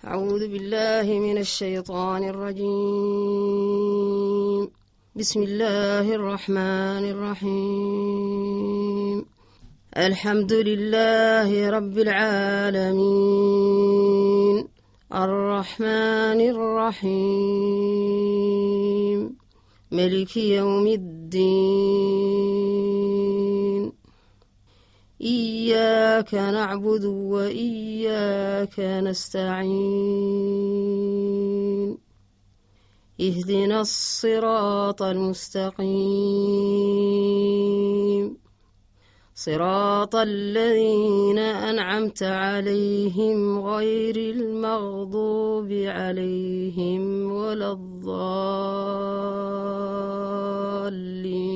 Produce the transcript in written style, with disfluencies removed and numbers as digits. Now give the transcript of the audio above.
أعوذ بالله من الشيطان الرجيم. بسم الله الرحمن الرحيم. الحمد لله رب العالمين الرحمن الرحيم ملك يوم الدين. إياك نعبد وإياك نستعين. اهدنا الصراط المستقيم صراط الذين أنعمت عليهم غير المغضوب عليهم ولا الضالين.